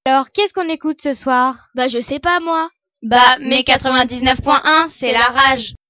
Alors, qu'est-ce qu'on écoute ce soir? Bah je sais pas moi. Bah, mais 99.1, c'est la rage.